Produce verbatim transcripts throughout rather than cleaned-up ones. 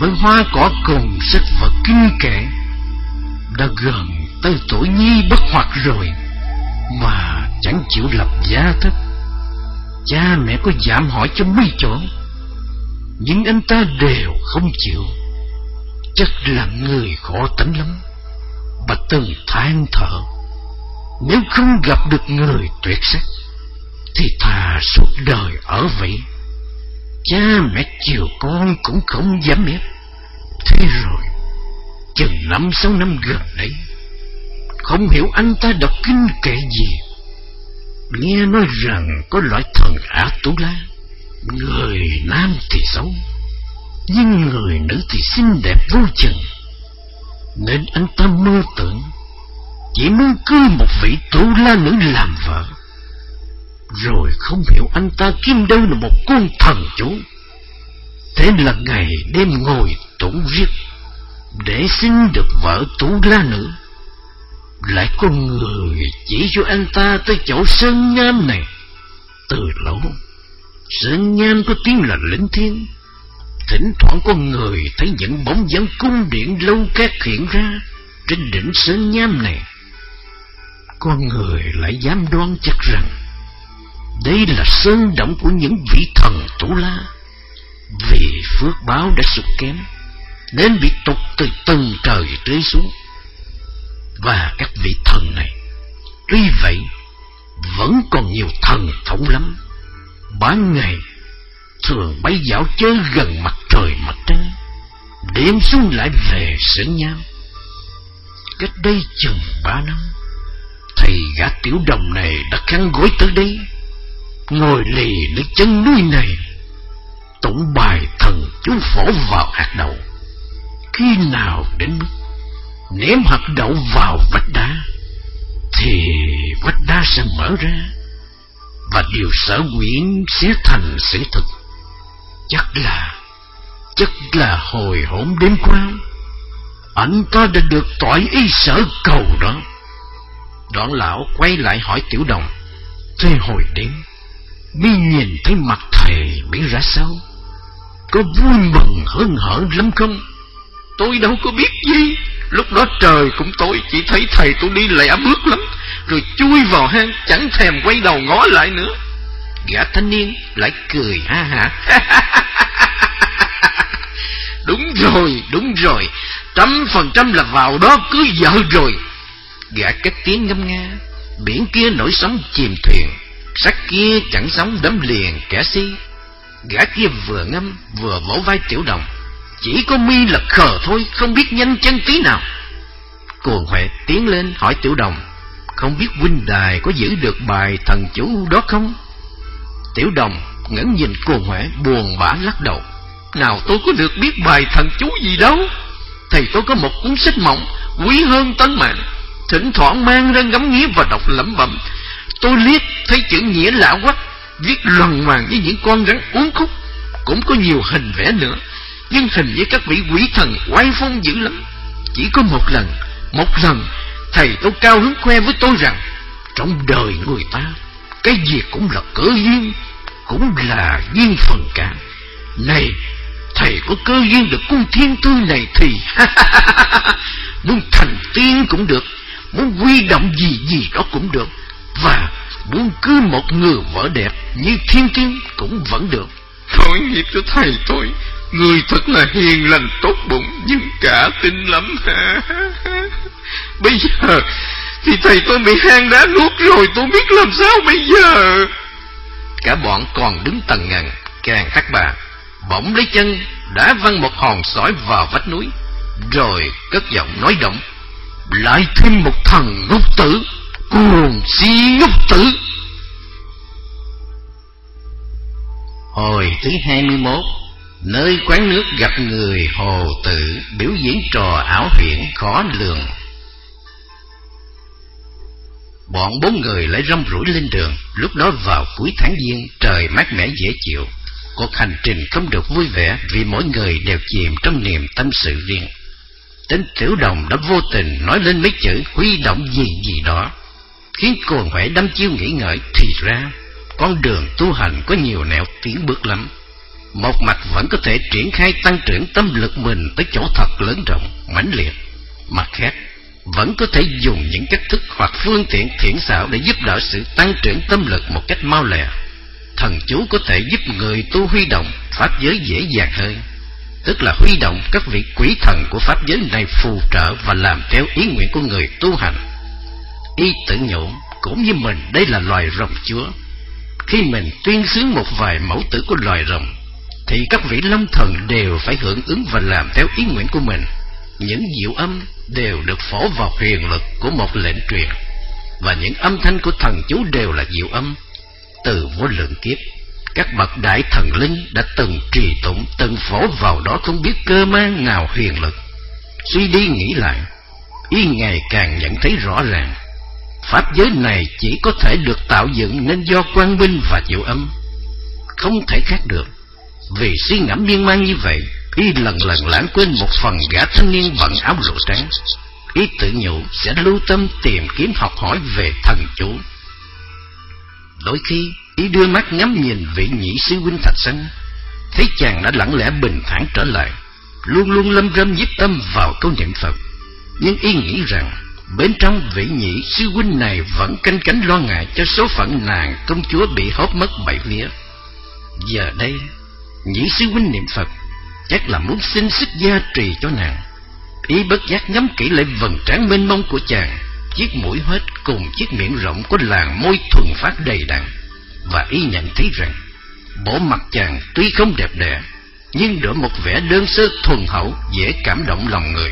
với hoa cỏ cùng sách vở kinh kệ. Đã gần tới tuổi nhi bất hoặc rồi mà chẳng chịu lập gia thất. Cha mẹ có dạm hỏi cho mấy chỗ, nhưng anh ta đều không chịu. Chắc là người khó tính lắm. Bà từng than thở, nếu không gặp được người tuyệt sắc thì thà suốt đời ở vậy. Cha mẹ chiều con cũng không dám ép. Thế rồi chừng năm sáu năm gần đấy, không hiểu anh ta đọc kinh kệ gì, nghe nói rằng có loại thần Á Tú La, người nam thì xấu, nhưng người nữ thì xinh đẹp vô chừng. Nên anh ta mơ tưởng chỉ muốn cưới một vị Tú La nữ làm vợ. Rồi không hiểu anh ta kiếm đâu là một con thần chú. Thế là ngày đêm ngồi tụng viết để xin được vợ Tú La nữ. Lại có người chỉ cho anh ta tới chỗ Sơn Nham này. Từ lâu Sơn Nham có tiếng là lĩnh thiên. Thỉnh thoảng có người thấy những bóng dáng cung điện lâu cát hiện ra trên đỉnh Sơn Nham này. Con người lại dám đoán chắc rằng đây là sơn động của những vị thần Tú La. Vì phước báo đã sụt kém nên bị tụt từ tầng trời rơi xuống. Và các vị thần này tuy vậy vẫn còn nhiều thần thông lắm. Ban ngày thường bay dạo chơi gần mặt trời mặt trăng, đêm xuống lại về Sơn Nham. Cách đây chừng ba năm, thầy gã Tiểu Đồng này đã khăn gối tới đây, ngồi lì nơi chân núi này, tụng bài thần chú phổ vào hạt đậu. Khi nào đến mức ném hạt đậu vào vách đá thì vách đá sẽ mở ra, và điều sở quyển sẽ thành sự thực. Chắc là Chắc là hồi hổm đêm qua anh ta đã được toại ý sở cầu đó. Đoạn lão quay lại hỏi Tiểu Đồng, thế hồi đêm mi nhìn thấy mặt thầy biết ra sao? Có vui mừng hớn hở lắm không? Tôi đâu có biết gì. Lúc đó trời cũng tối, chỉ thấy thầy tôi đi lẹ bước lắm, rồi chui vào hang, chẳng thèm quay đầu ngó lại nữa. Gã thanh niên lại cười ha hả. Đúng rồi, đúng rồi, trăm phần trăm là vào đó cưới vợ rồi. Gã cất tiếng ngâm nga, biển kia nổi sóng chìm thuyền, sắc kia chẳng sóng đắm liền kẻ si. Gã kia vừa ngâm vừa vỗ vai Tiểu Đồng, chỉ có mi là khờ thôi, không biết nhanh chân tí nào. Cuồng Huệ tiến lên hỏi Tiểu Đồng, không biết huynh đài có giữ được bài thần chú đó không? Tiểu Đồng ngẩng nhìn Cuồng Huệ buồn bã lắc đầu, nào tôi có được biết bài thần chú gì đâu. Thầy tôi có một cuốn sách mỏng quý hơn tánh mạng, thỉnh thoảng mang ra ngắm nghía và đọc lẩm bẩm. Tôi liếc thấy chữ nghĩa lạ quắc, viết loằng ngoằng với những con rắn uốn khúc, cũng có nhiều hình vẽ nữa, nhưng hình với các vị quỷ thần oai phong dữ lắm. Chỉ có một lần, một lần thầy tôi cao hứng khoe với tôi rằng trong đời người ta cái gì cũng là cơ duyên, cũng là duyên phần cả. Này, thầy có cơ duyên được cung thiên thư này thì muốn thành tiên cũng được, muốn huy động gì gì đó cũng được, và muốn cưới một người vợ đẹp như thiên tiên cũng vẫn được. Tội nghiệp cho thầy tôi, người thật là hiền lành tốt bụng, nhưng cả tin lắm. Bây giờ thì thầy tôi bị hang đá nuốt rồi, tôi biết làm sao bây giờ. Cả bọn còn đứng tần ngần, càng thắc bà bỗng lấy chân đã văng một hòn sỏi vào vách núi, rồi cất giọng nói động, lại thêm một thằng ngốc tử, cuồng si ngốc tử. Hồi thứ hai mươi mốt, nơi quán nước gặp người Hồ Tự biểu diễn trò ảo huyễn khó lường. Bọn bốn người lại rong ruổi lên đường. Lúc đó vào cuối tháng Giêng, trời mát mẻ dễ chịu. Cuộc hành trình không được vui vẻ vì mỗi người đều chìm trong niềm tâm sự riêng. Tên Tiểu Đồng đã vô tình nói lên mấy chữ huy động gì gì đó, khiến Cuồng Huệ đăm chiêu nghĩ ngợi. Thì ra con đường tu hành có nhiều nẻo tiến bước lắm. một mặt vẫn có thể triển khai tăng trưởng tâm lực mình tới chỗ thật lớn rộng, mãnh liệt, mặt khác vẫn có thể dùng những cách thức hoặc phương tiện thiện xảo để giúp đỡ sự tăng trưởng tâm lực một cách mau lẹ. Thần chú có thể giúp người tu huy động pháp giới dễ dàng hơn, tức là huy động các vị quỷ thần của pháp giới này phù trợ và làm theo ý nguyện của người tu hành. Y tự nhủ cũng như mình đây là loài rồng chúa. Khi mình tuyên xướng một vài mẫu tử của loài rồng, thì các vị long thần đều phải hưởng ứng và làm theo ý nguyện của mình. Những diệu âm đều được phổ vào huyền lực của một lệnh truyền, và những âm thanh của thần chú đều là diệu âm. Từ vô lượng kiếp, các bậc đại thần linh đã từng trì tụng, từng phổ vào đó không biết cơ man nào huyền lực. Suy đi nghĩ lại, y ngày càng nhận thấy rõ ràng pháp giới này chỉ có thể được tạo dựng nên do quang minh và diệu âm, không thể khác được. Vì suy ngẫm miên man như vậy, y lần lần lãng quên một phần gã thanh niên bận áo lụa trắng. Y tự nhủ sẽ lưu tâm tìm kiếm học hỏi về thần chú. Đôi khi y đưa mắt ngắm nhìn vị nhị sư huynh Thạch Sanh, thấy chàng đã lặng lẽ bình thản trở lại, luôn luôn lâm râm nhiếp tâm vào câu niệm Phật. Nhưng y nghĩ rằng bên trong vị nhị sư huynh này vẫn canh cánh lo ngại cho số phận nàng công chúa bị hốt mất bảy vía. Giờ đây nhị sư huynh niệm Phật chắc là muốn xin sức gia trì cho nàng. Y bất giác ngắm kỹ lại vầng trán mênh mông của chàng, chiếc mũi hết cùng chiếc miệng rộng có làn môi thuần phát đầy đặn, và y nhận thấy rằng bộ mặt chàng tuy không đẹp đẽ, nhưng đỡ một vẻ đơn sơ thuần hậu, dễ cảm động lòng người.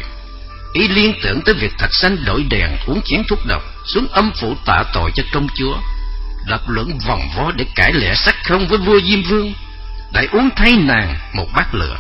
Y liên tưởng tới việc Thạch Sanh đổi đèn uống chén thuốc độc xuống âm phủ tạ tội cho công chúa, lập luận vòng vo để cãi lẽ sắc không với vua Diêm Vương, lại uống thay nàng một bát lửa.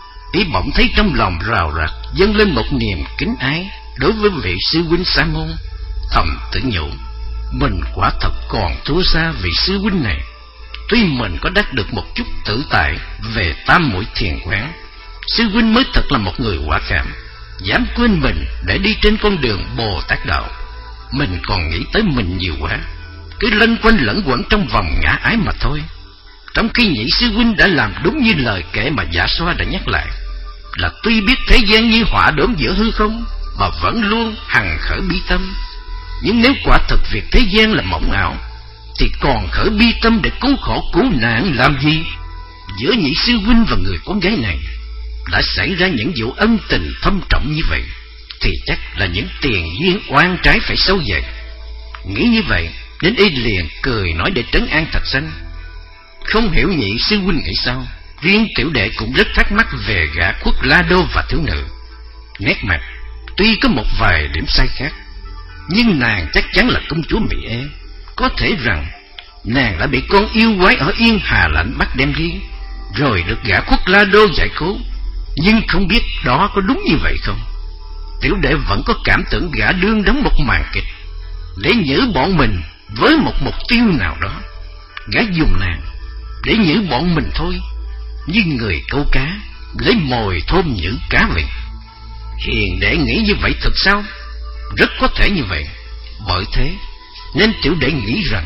Y bỗng thấy trong lòng rào rạt dâng lên một niềm kính ái đối với vị sư huynh Sa Môn, thầm tự nhủ mình quả thật còn thua xa vị sư huynh này. Tuy mình có đắc được một chút tự tại về tam muội thiền quán, sư huynh mới thật là một người quả cảm, dám quên mình để đi trên con đường Bồ Tát đạo. Mình còn nghĩ tới mình nhiều quá, cứ lân quanh lẫn quẩn trong vòng ngã ái mà thôi. Trong khi nhị sư huynh đã làm đúng như lời kể mà Dạ Xoa đã nhắc lại, là tuy biết thế gian như họa đốm giữa hư không, mà vẫn luôn hằng khởi bi tâm. Nhưng nếu quả thật việc thế gian là mộng ảo, thì còn khởi bi tâm để cứu khổ cứu nạn làm gì? Giữa nhị sư huynh và người con gái này đã xảy ra những vụ ân tình thâm trọng như vậy, thì chắc là những tiền duyên oan trái phải sâu dày. Nghĩ như vậy nên y liền cười nói để trấn an Thạch Sanh. Không hiểu nhị sư huynh nghĩ sao, riêng tiểu đệ cũng rất thắc mắc về gã Khuất La Đô và thiếu nữ. Nét mặt tuy có một vài điểm sai khác, nhưng nàng chắc chắn là công chúa Mỹ Ê. Có thể rằng nàng đã bị con yêu quái ở Yên Hà Lãnh bắt đem đi, rồi được gã Khuất La Đô giải cứu. Nhưng không biết đó có đúng như vậy không? Tiểu đệ vẫn có cảm tưởng gã đương đóng một màn kịch để nhử bọn mình với một mục tiêu nào đó. Gã dùng nàng để nhử bọn mình thôi, như người câu cá lấy mồi thôm nhử cá vậy. Hiền đệ nghĩ như vậy thật sao? Rất có thể như vậy. Bởi thế nên tiểu đệ nghĩ rằng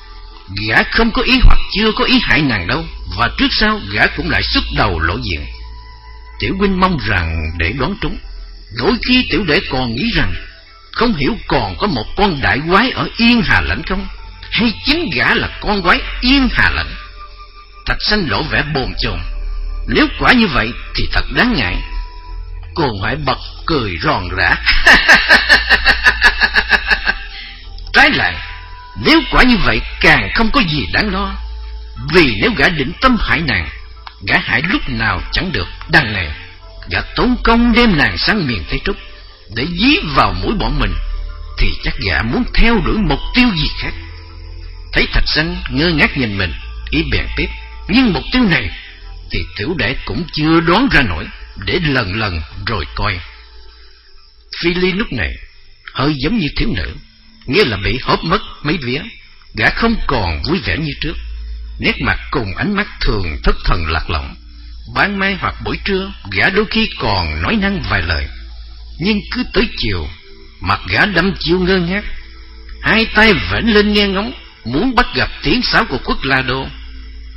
gã không có ý hoặc chưa có ý hại nàng đâu, và trước sau gã cũng lại xuất đầu lộ diện. Tiểu huynh mong rằng để đoán trúng. Đôi khi tiểu đệ còn nghĩ rằng không hiểu còn có một con đại quái ở Yên Hà Lãnh không, hay chính gã là con quái Yên Hà Lãnh. Thạch Sanh lộ vẻ bồn chồn. Nếu quả như vậy thì thật đáng ngại. Cô ngoại bật cười ròn rã. Trái lại, nếu quả như vậy càng không có gì đáng lo. Vì nếu gã định tâm hại nàng, gã hại lúc nào chẳng được. Đằng này gã tốn công đem nàng sang miền Tây Trúc để dí vào mũi bọn mình, thì chắc gã muốn theo đuổi mục tiêu gì khác. Thấy Thạch Sanh ngơ ngác nhìn mình, ý bèn tiếp. Nhưng mục tiêu này thì tiểu đệ cũng chưa đoán ra nổi, để lần lần rồi coi. Phi Ly lúc này hơi giống như thiếu nữ, nghĩa là bị hốt mất mấy vía. Gã không còn vui vẻ như trước, nét mặt cùng ánh mắt thường thất thần lạc lõng. Ban mai hoặc buổi trưa gã đôi khi còn nói năng vài lời, nhưng cứ tới chiều mặt gã đăm chiêu ngơ ngác, hai tay vểnh lên nghe ngóng, muốn bắt gặp tiếng sáo của Khuất La Đô.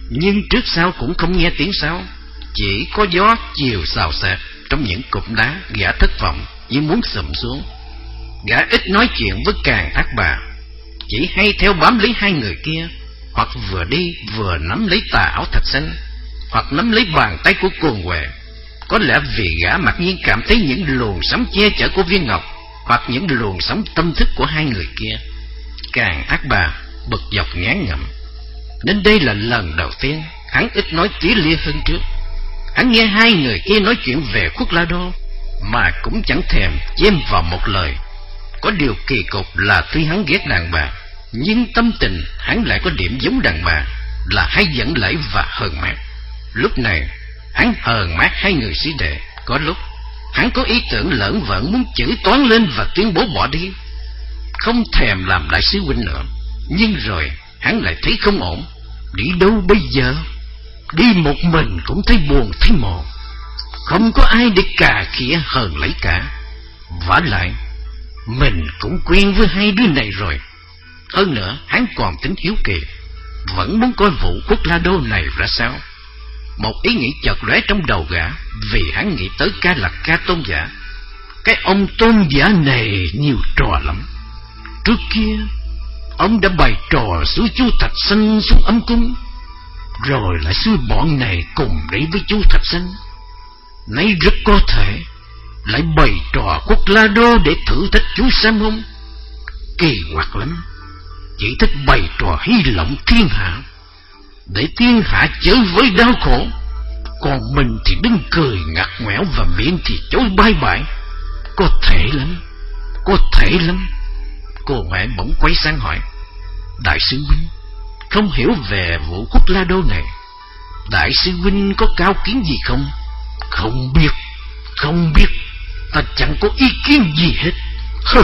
nhưng trước sau cũng không nghe tiếng sáo, chỉ có gió chiều xào xạc trong những cụm đá. Gã thất vọng như muốn sụm xuống. Gã ít nói chuyện với Càn Thác Bà, chỉ hay theo bám lấy hai người kia, hoặc vừa đi vừa nắm lấy tà áo Thạch Sanh, hoặc nắm lấy bàn tay của Cồn Huệ. Có lẽ vì gã mặc nhiên cảm thấy những luồng sóng che chở của Viên Ngọc, hoặc những luồng sóng tâm thức của hai người kia. Càn Thác Bà bực dọc ngán ngẩm, nên đây là lần đầu tiên hắn ít nói tía lia hơn trước. Hắn nghe hai người kia nói chuyện về Khuất La Đô mà cũng chẳng thèm chêm vào một lời. Có điều kỳ cục là tuy hắn ghét đàn bà, nhưng tâm tình hắn lại có điểm giống đàn bà, là hay dẫn lẫy và hờn mát. Lúc này hắn hờn mát hai người sĩ đệ. Có lúc hắn có ý tưởng lởn vởn muốn chửi toán lên và tuyên bố bỏ đi, không thèm làm đại sứ huynh nữa. Nhưng rồi hắn lại thấy không ổn. Đi đâu bây giờ? Đi một mình cũng thấy buồn thấy mồ, không có ai để cà khịa hờn lấy cả. Vả lại mình cũng quen với hai đứa này rồi. Hơn nữa hắn còn tính hiếu kỳ, vẫn muốn coi vụ Khuất La Đô này ra sao. Một ý nghĩ chợt lóe trong đầu gã, vì hắn nghĩ tới Ca Lạc Ca Tôn Giả. Cái ông Tôn Giả này nhiều trò lắm. Trước kia ông đã bày trò xúi chú Thạch Sanh xuống ấm cung, rồi lại xúi bọn này cùng đi với chú Thạch Sanh. Nay rất có thể lại bày trò Khuất La Đô để thử thách chú Sam Hung. Kỳ quặc lắm, chỉ thích bày trò hy lộng thiên hạ, để thiên hạ chớ với đau khổ, còn mình thì đứng cười ngặt ngoẻo và miệng thì chối bay bại. Có thể lắm, có thể lắm. Cô mẹ bỗng quay sang hỏi: Đại sư huynh không hiểu về vụ Khuất La Đô này, đại sư huynh có cao kiến gì không? Không biết, không biết, ta chẳng có ý kiến gì hết. Hừ,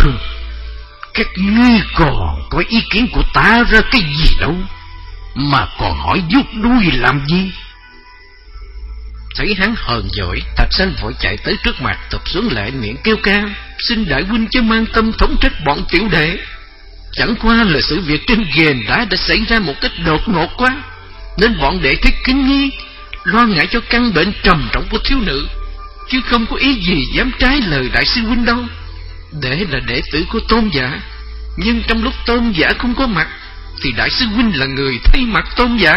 các ngươi còn có ý kiến của ta ra cái gì đâu, mà còn hỏi vuốt đuôi làm gì? Thấy hắn hờn dỗi, Thạch Sanh vội chạy tới trước mặt, thụp xuống lệ miệng kêu ca: Xin đại huynh chớ mang tâm thống trách bọn tiểu đệ. Chẳng qua là sự việc trên ghềnh đá đã xảy ra một cách đột ngột quá, nên bọn đệ thích kính nghi, lo ngại cho căn bệnh trầm trọng của thiếu nữ, chứ không có ý gì dám trái lời đại sư huynh đâu. Đệ là đệ tử của Tôn Giả, nhưng trong lúc Tôn Giả không có mặt thì đại sư huynh là người thay mặt Tôn Giả.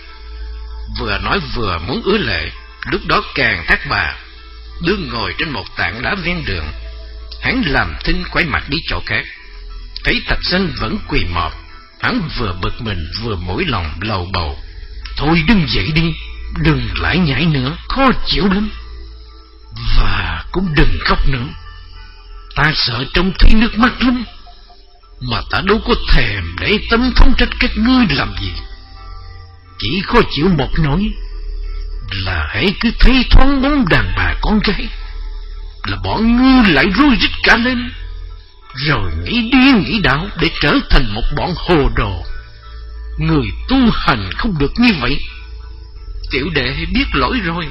Vừa nói vừa muốn ứa lệ. Lúc đó Càn Thác Bà đương ngồi trên một tảng đá ven đường. Hắn làm thinh quay mặt đi chỗ khác, thấy Thạch Sanh vẫn quỳ mọp. Hắn vừa bực mình vừa mũi lòng lầu bầu: Thôi đừng dậy đi, đừng lại nhảy nữa, khó chịu lắm. Và cũng đừng khóc nữa, ta sợ trông thấy nước mắt lắm. Mà ta đâu có thèm để tâm thống trách các ngươi làm gì. Chỉ khó chịu một nỗi là hãy cứ thấy thoáng bóng đàn bà con gái là bọn ngươi lại rối rít cả lên, rồi nghĩ điên nghĩ đạo để trở thành một bọn hồ đồ. Người tu hành không được như vậy. Tiểu đệ biết lỗi rồi.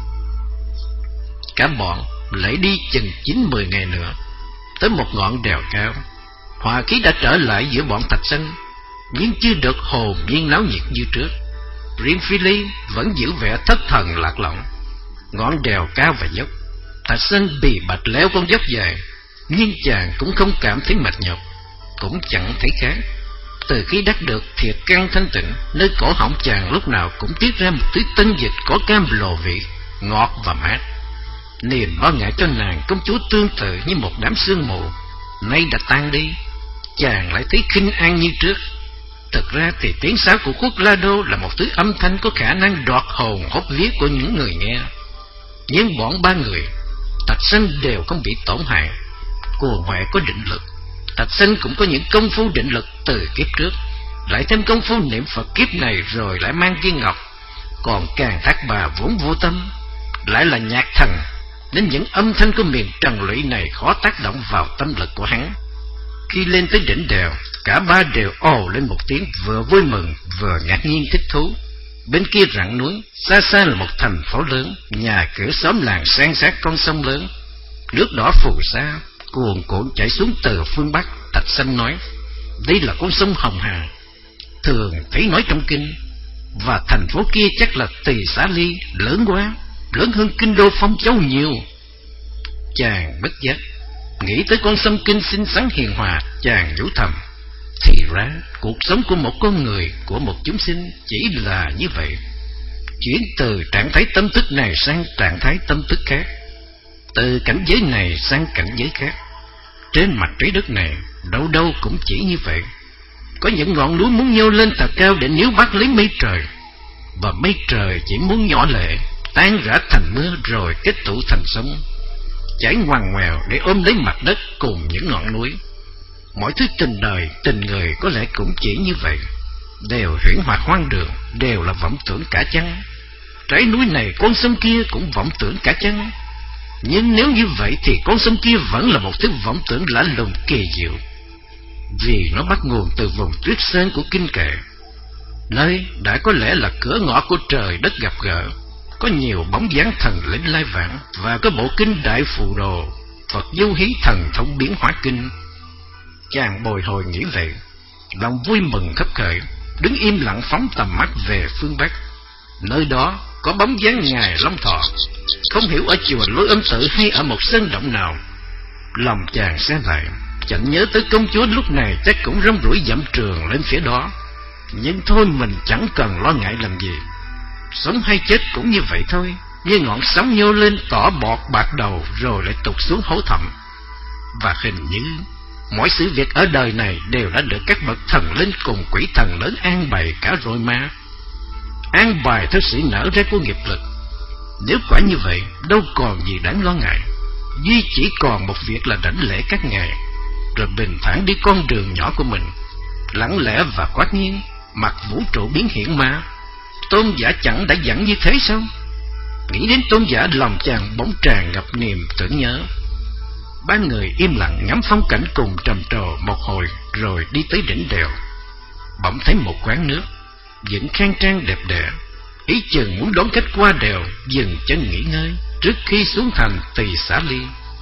Cả bọn lại đi chừng chín mười ngày nữa, tới một ngọn đèo cao. Hòa khí đã trở lại giữa bọn Thạch Sanh, nhưng chưa được hồn nhiên náo nhiệt như trước. Riêng Phi Ly vẫn giữ vẻ thất thần lạc lõng. Ngọn đèo cao và dốc, Thạch Sanh bì bạch leo con dốc dài, nhưng chàng cũng không cảm thấy mệt nhọc, cũng chẳng thấy khát. Từ khi đắc được thiệt căn thanh tịnh, nơi cổ họng chàng lúc nào cũng tiết ra một thứ tân dịch có cam lồ vị, ngọt và mát. Niềm lo ngại cho nàng công chúa tương tự như một đám sương mù, nay đã tan đi. Chàng lại thấy khinh an như trước. Thực ra thì tiếng sáo của Khuất La Đô là một thứ âm thanh có khả năng đoạt hồn hốt vía của những người nghe. Nhưng bọn ba người Thạch Sanh đều không bị tổn hại. Cồn Huệ có định lực, Thạch Sanh cũng có những công phu định lực từ kiếp trước, lại thêm công phu niệm Phật kiếp này, rồi lại mang Viên Ngọc. Còn Càn Thác Bà vốn vô tâm, lại là nhạc thần, nên những âm thanh của miền trần lụy này khó tác động vào tâm lực của hắn. Khi lên tới đỉnh đèo, cả ba đều ồ lên một tiếng, vừa vui mừng vừa ngạc nhiên thích thú. Bên kia rặng núi, xa xa là một thành phố lớn, nhà cửa xóm làng san sát con sông lớn. Nước đỏ phù sa cuồn cuộn chảy xuống từ phương Bắc. Thạch Sanh nói: Đây là con sông Hồng Hà, thường thấy nói trong kinh, Và thành phố kia chắc là Tỳ Xá Ly, lớn quá, lớn hơn kinh đô Phong Châu nhiều. Chàng bất giác nghĩ tới con sông Kinh xinh xắn hiền hòa, chàng nhủ thầm, thì ra cuộc sống của một con người, của một chúng sinh chỉ là như vậy, chuyển từ trạng thái tâm thức này sang trạng thái tâm thức khác, từ cảnh giới này sang cảnh giới khác. Trên mặt trái đất này đâu đâu cũng chỉ như vậy. Có những ngọn núi muốn nhô lên thật cao để níu bắt lấy mây trời, và mây trời chỉ muốn nhỏ lệ, tan rã thành mưa rồi kết tụ thành sông, chảy ngoằn ngoèo để ôm lấy mặt đất cùng những ngọn núi. Mọi thứ tình đời, tình người có lẽ cũng chỉ như vậy, đều huyễn hoặc hoang đường, đều là vọng tưởng cả chăng. Trái núi này, con sông kia cũng vọng tưởng cả chăng. Nhưng nếu như vậy thì con sông kia vẫn là một thứ vọng tưởng lạ lùng kỳ diệu, vì nó bắt nguồn từ vùng tuyết sơn của Kinh Kệ, nơi đã có lẽ là cửa ngõ của trời đất gặp gỡ. Có nhiều bóng dáng thần linh lai vãng, và có bộ kinh Đại Phù Đồ, Phật Du Hí Thần Thông Biến Hóa Kinh. Chàng bồi hồi nghĩ vậy, lòng vui mừng khấp khởi, đứng im lặng phóng tầm mắt về phương Bắc. Nơi đó có bóng dáng ngài Long Thọ, không hiểu ở chùa Lôi Âm Tự hay ở một sơn động nào. Lòng chàng xe lại, chẳng nhớ tới công chúa lúc này chắc cũng rong ruổi dặm trường lên phía đó. Nhưng thôi, mình chẳng cần lo ngại làm gì. Sống hay chết cũng như vậy thôi, như ngọn sóng nhô lên tỏ bọt bạc đầu rồi lại tụt xuống hố thẳm. Và hình như mọi sự việc ở đời này đều đã được các bậc thần linh cùng quỷ thần lớn an bày cả rồi mà. An bài theo sự nở ra của nghiệp lực. Nếu quả như vậy, đâu còn gì đáng lo ngại, duy chỉ còn một việc là đảnh lễ các ngài, rồi bình thản đi con đường nhỏ của mình, lặng lẽ và quát nhiên, mặc vũ trụ biến hiện mà. Tôn giả chẳng đã dặn như thế sao? Nghĩ đến tôn giả, lòng chàng bỗng tràn ngập niềm tưởng nhớ. Ba người im lặng ngắm phong cảnh cùng trầm trồ một hồi, rồi đi tới đỉnh đèo. Bỗng thấy một quán nước dựng khang trang đẹp đẽ, ý chừng muốn đón khách qua đèo dừng chân nghỉ ngơi trước khi xuống thành Tỳ Xá Ly.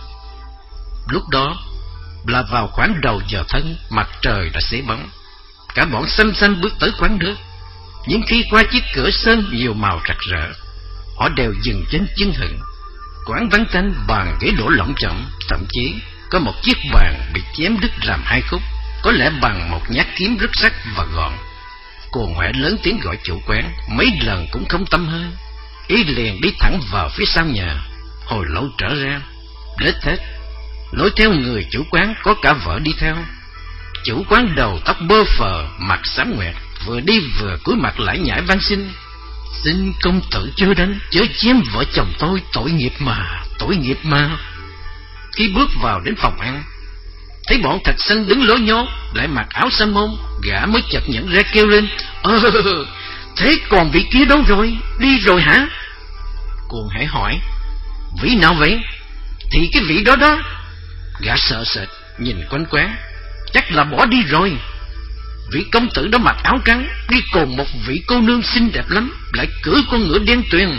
Lúc đó là vào khoảng đầu giờ thân, mặt trời đã xế bóng. Cả bọn xanh xanh bước tới quán nước, nhưng khi qua chiếc cửa sơn nhiều màu rực rỡ, họ đều dừng chân chưng hửng. Quán vắng tanh, bàn ghế đổ lỏng chỏng, thậm chí có một chiếc bàn bị chém đứt làm hai khúc, có lẽ bằng một nhát kiếm rất sắc và gọn. Cuồng Huệ lớn tiếng gọi chủ quán, mấy lần cũng không tâm hơi. Ý liền đi thẳng vào phía sau nhà, hồi lâu trở ra, lết thết lối theo người chủ quán có cả vợ đi theo. Chủ quán đầu tóc bơ phờ, mặt xám ngoẹt, vừa đi vừa cúi mặt lải nhải van xin: "Xin công tử chớ đánh, chớ chém vợ chồng tôi, tội nghiệp mà, tội nghiệp mà." Khi bước vào đến phòng ăn, thấy bọn Thạch Sanh đứng lố nhố, lại mặc áo sa môn, gã mới chợt nhận ra kêu lên: "Ờ, thế còn vị kia đâu rồi? Đi rồi hả?" Cuồng Hải hỏi: "Vị nào vậy?" "Thì cái vị đó đó." Gã sợ sệt nhìn quanh quán, chắc là bỏ đi rồi. Vị công tử đó mặc áo trắng, đi cùng một vị cô nương xinh đẹp lắm, lại cưỡi con ngựa đen tuyền.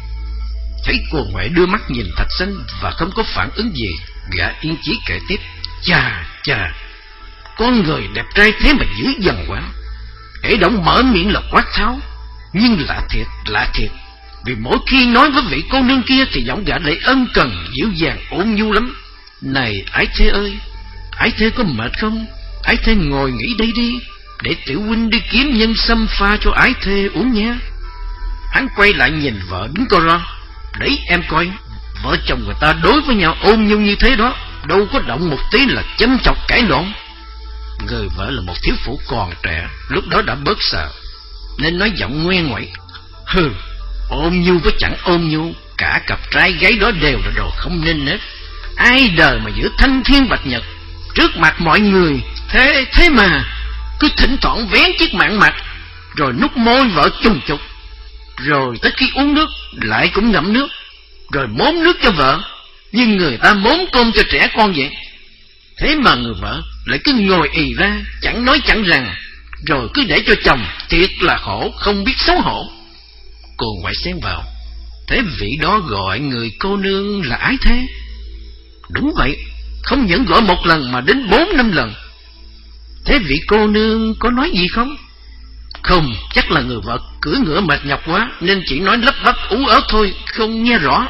Thấy Cuồng Huệ đưa mắt nhìn Thạch Sanh và không có phản ứng gì, gã yên chí kể tiếp: "Chà chà, con người đẹp trai thế mà dữ dằn quá." Hễ động mở miệng là quát tháo. Nhưng lạ thiệt, lạ thiệt, vì mỗi khi nói với vị cô nương kia thì giọng gã lại ân cần, dịu dàng, ôn nhu lắm. "Này Ái Thê ơi, Ái Thê có mệt không? Ái Thê ngồi nghỉ đây đi, để tiểu huynh đi kiếm nhân sâm pha cho Ái Thê uống nha." Hắn quay lại nhìn vợ đứng co ro: "Đấy em coi, vợ chồng người ta đối với nhau ôn nhu như thế đó, đâu có động một tí là châm chọc cãi lộn." Người vợ là một thiếu phụ còn trẻ, lúc đó đã bớt sợ, nên nói giọng ngoe ngoẩy: "Hừ, ôn nhu với chẳng ôn nhu, cả cặp trai gái đó đều là đồ không nên nết. Ai đời mà giữ thanh thiên bạch nhật trước mặt mọi người, thế thế mà cứ thỉnh thoảng vén chiếc mạng mặt, rồi nút môi vợ chùng chục, rồi tới khi uống nước lại cũng ngậm nước, rồi mốm nước cho vợ, nhưng người ta mốm cơm cho trẻ con vậy. Thế mà người vợ lại cứ ngồi ì ra, chẳng nói chẳng rằng, rồi cứ để cho chồng, thiệt là khổ, không biết xấu hổ." Cuồng Huệ xen vào: "Thế vị đó gọi người cô nương là Ái Thê?" "Đúng vậy, không những gọi một lần mà đến bốn năm lần." "Thế vị cô nương có nói gì không?" Không, chắc là người vợ cưỡi ngựa mệt nhọc quá nên chỉ nói lắp bắp ú ớ thôi, không nghe rõ.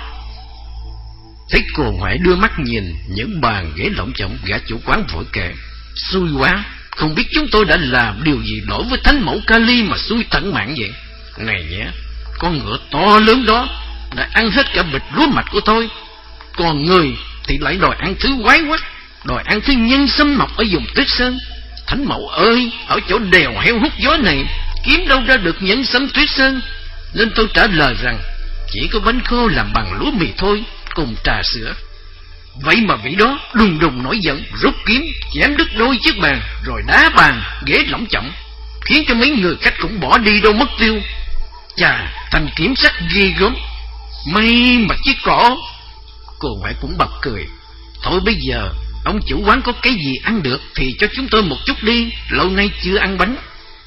Thấy Cồn Huệ đưa mắt nhìn những bàn ghế lộng chộng, gã chủ quán vội kể: xui quá, không biết chúng tôi đã làm điều gì đối với thánh mẫu Kali mà xui tận mạng vậy. Này nhé, con ngựa to lớn đó đã ăn hết cả bịch lúa mạch của tôi, còn người thì lại đòi ăn thứ quái quắt, đòi ăn thứ nhân sâm mọc ở vùng Tuyết Sơn. Thánh mẫu ơi, ở chỗ đèo heo hút gió này kiếm đâu ra được nhân sâm Tuyết Sơn. Nên tôi trả lời rằng chỉ có bánh khô làm bằng lúa mì thôi, cùng trà sữa. Vậy mà vị đó đùng đùng nổi giận, rút kiếm chém đứt đôi chiếc bàn, rồi đá bàn ghế lỏng chỏng, khiến cho mấy người khách cũng bỏ đi đâu mất tiêu. Chà, thành kiểm sắc ghê gớm. May mà chiếc cỏ. Cô Huệ cũng bật cười: thôi bây giờ ông chủ quán có cái gì ăn được thì cho chúng tôi một chút đi, lâu nay chưa ăn bánh.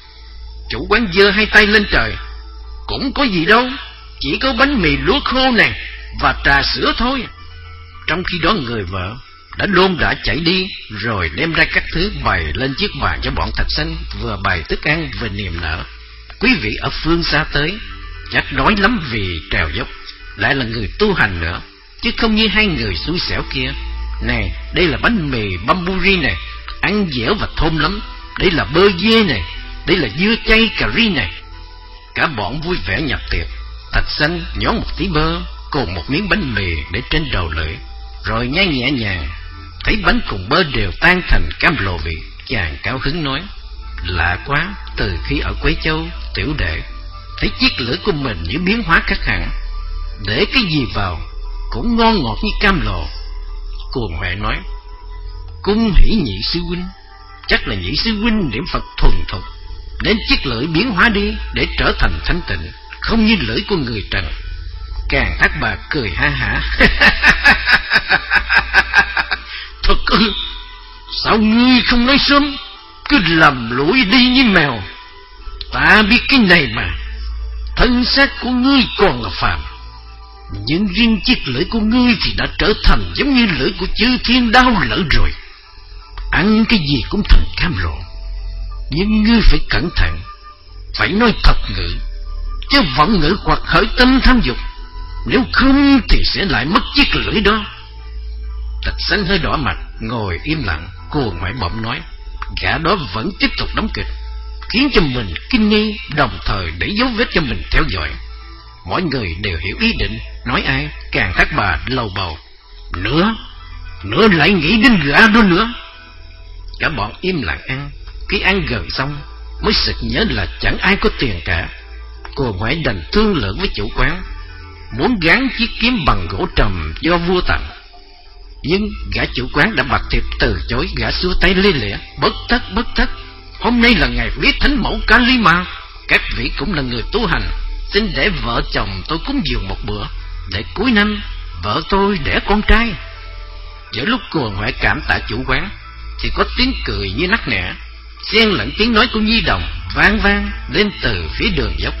Chủ quán giơ hai tay lên trời: cũng có gì đâu, chỉ có bánh mì lúa khô nè và trà sữa thôi. Trong khi đó người vợ đã đôn đã chạy đi, rồi đem ra các thứ bày lên chiếc bàn cho bọn Thạch Sanh, vừa bày thức ăn vừa niềm nở. Quý vị ở phương xa tới chắc đói lắm vì trèo dốc, lại là người tu hành nữa, chứ không như hai người xui xẻo kia. Này, đây là bánh mì bamburi này, ăn dẻo và thơm lắm. Đây là bơ dê này, đây là dưa chay cà ri này. Cả bọn vui vẻ nhập tiệc. Thạch Sanh nhón một tí bơ cùng một miếng bánh mì để trên đầu lưỡi, rồi nhai nhẹ nhàng. Thấy bánh cùng bơ đều tan thành cam lồ vị, chàng cao hứng nói: lạ quá, từ khi ở Quế Châu, tiểu đệ thấy chiếc lưỡi của mình như biến hóa khác hẳn, để cái gì vào cũng ngon ngọt như cam lồ. Cồn Huệ nói: cung hỷ nhị sư huynh, chắc là nhị sư huynh niệm Phật thuần thục nên chiếc lưỡi biến hóa đi để trở thành thanh tịnh, không như lưỡi của người trần. Càng Thác Bà cười ha hả: thật ư, sao ngươi không nói sớm, cứ lầm lũi đi như mèo. Ta biết cái này mà, thân xác của ngươi còn là phàm, nhưng riêng chiếc lưỡi của ngươi thì đã trở thành giống như lưỡi của chư thiên đao lỡ rồi. Ăn cái gì cũng thành cam lộ, nhưng ngươi phải cẩn thận, phải nói thật ngữ, chứ vọng ngữ hoặc khởi tâm tham dục, nếu không thì sẽ lại mất chiếc lưỡi đó. Thạch Sanh hơi đỏ mặt, ngồi im lặng. Cô ngoại bỗng nói: gã đó vẫn tiếp tục đóng kịch, khiến cho mình kinh nghi, đồng thời để dấu vết cho mình theo dõi. Mọi người đều hiểu ý định nói ai. Càng Thác Bà lầu bầu: nữa, nữa lại nghĩ đến gã đó nữa. Cả bọn im lặng ăn. Khi ăn gần xong mới sực nhớ là chẳng ai có tiền cả. Cô ngoại đành thương lượng với chủ quán, muốn gắn chiếc kiếm bằng gỗ trầm do vua tặng. Nhưng gã chủ quán đã bạc thiệp từ chối. Gã xua tay lê lịa: bất tất, bất tất, hôm nay là ngày viết thánh mẫu Kali mà, các vị cũng là người tu hành, xin để vợ chồng tôi cúng dường một bữa, để cuối năm vợ tôi đẻ con trai. Giữa lúc Cồn Huệ cảm tạ chủ quán thì có tiếng cười như nắc nẻ, xen lẫn tiếng nói của nhi đồng vang vang lên từ phía đường dốc.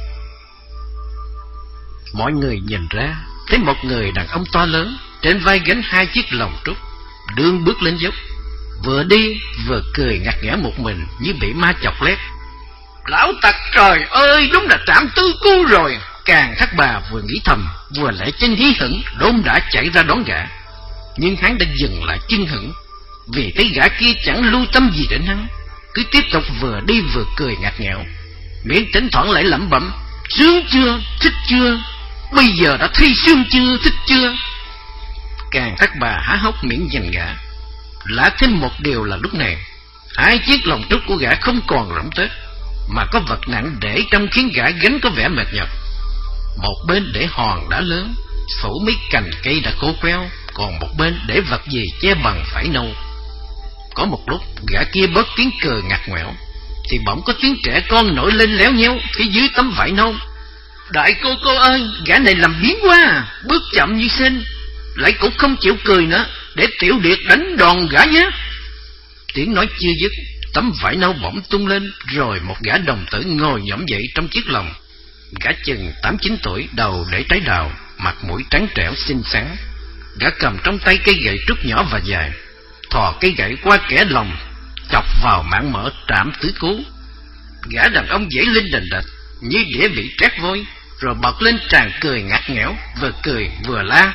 Mọi người nhìn ra thấy một người đàn ông to lớn trên vai gánh hai chiếc lồng trúc, đương bước lên dốc, vừa đi vừa cười ngặt nghẽo một mình như bị ma chọc lét. Lão tặc trời ơi, đúng là Trảm Tứ Cu rồi. Càng Thác Bà vừa nghĩ thầm, vừa lẽ chân hí hửng đôn đã chạy ra đón gã. Nhưng hắn đã dừng lại chân hững, vì cái gã kia chẳng lưu tâm gì đến hắn, cứ tiếp tục vừa đi vừa cười ngặt nghẽo, miệng thỉnh thoảng lại lẩm bẩm: sướng chưa, thích chưa, bây giờ đã thấy sướng chưa, thích chưa. Càng Thác Bà há hốc miệng nhìn gã. Lạ thêm một điều là lúc này hai chiếc lồng trúc của gã không còn rỗng tết, mà có vật nặng để trong, khiến gã gánh có vẻ mệt nhọc. Một bên để hòn đá lớn phủ mấy cành cây đã khô queo, còn một bên để vật gì che bằng vải nâu. Có một lúc gã kia bớt tiếng cười ngặt nghẽo, thì bỗng có tiếng trẻ con nổi lên léo nhéo phía dưới tấm vải nâu: đại cô cô ơi, gã này làm biến quá à, bước chậm như sên, lại cũng không chịu cười nữa, để tiểu điệt đánh đòn gã nhé. Tiếng nói chưa dứt, tấm vải nâu bỗng tung lên, rồi một gã đồng tử ngồi nhõm dậy trong chiếc lồng. Gã chừng tám chín tuổi, đầu để trái đào, mặt mũi trắng trẻo xinh xắn. Gã cầm trong tay cây gậy trúc nhỏ và dài, thò cây gậy qua kẽ lồng, chọc vào mảng mỡ Trảm Tứ Cu. Gã đàn ông dãy lên đành đạch như đĩa bị trét vôi, rồi bật lên tràn cười ngặt nghẽo, vừa cười vừa la.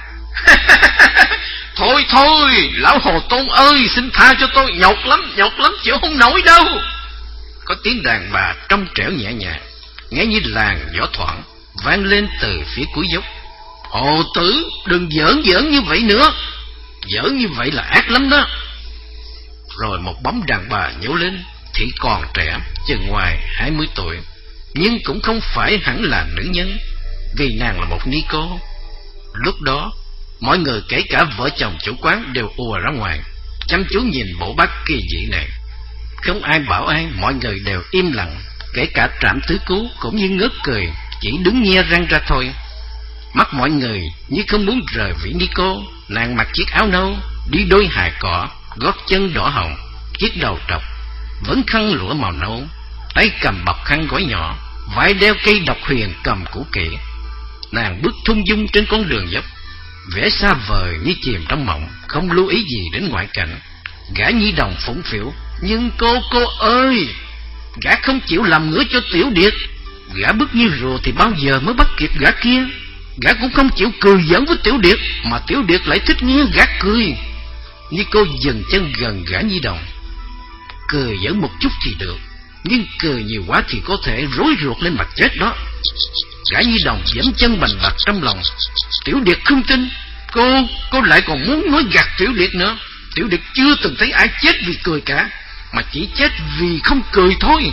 Thôi thôi, lão Hồ Tôn ơi, xin tha cho tôi, nhột lắm, nhột lắm, chịu không nổi đâu. Có tiếng đàn bà trong trẻo nhẹ nhàng, nghe như làn gió thoảng, vang lên từ phía cuối dốc. Hồ tử, đừng giỡn giỡn như vậy nữa, giỡn như vậy là ác lắm đó. Rồi một bóng đàn bà nhổ lên, thì còn trẻ, chừng ngoài hai mươi tuổi, nhưng cũng không phải hẳn là nữ nhân, vì nàng là một ni cô. Lúc đó, mọi người kể cả vợ chồng chủ quán đều ùa ra ngoài, chăm chú nhìn bộ bát kỳ dị này. Không ai bảo ai, mọi người đều im lặng, kể cả Trạm Tứ Cứu cũng như ngớt cười, chỉ đứng nhe răng ra thôi. Mắt mọi người như không muốn rời vị ni cô. Nàng mặc chiếc áo nâu, đi đôi hài cỏ, gót chân đỏ hồng, chiếc đầu trọc, vấn khăn lụa màu nâu, tay cầm bọc khăn gói nhỏ, vai đeo cây độc huyền cầm củ kỵ. Nàng bước thung dung trên con đường dốc, vẻ xa vời như chìm trong mộng, không lưu ý gì đến ngoại cảnh. Gã nhi đồng phụng phịu: Nhưng cô cô ơi, gã không chịu làm ngửa cho Tiểu Điệt. Gã bước như rùa thì bao giờ mới bắt kịp gã kia. Gã cũng không chịu cười giỡn với Tiểu Điệt, mà Tiểu Điệt lại thích nghe gã cười. Như cô dừng chân gần gã nhi đồng. Cười giỡn một chút thì được, nhưng cười nhiều quá thì có thể rối ruột lên mặt chết đó. Gã nhi đồng giẫm chân bành bạch trong lòng. Tiểu Điệt không tin. Cô, cô lại còn muốn nói gạt Tiểu Điệt nữa. Tiểu Điệt chưa từng thấy ai chết vì cười cả, mà chỉ chết vì không cười thôi.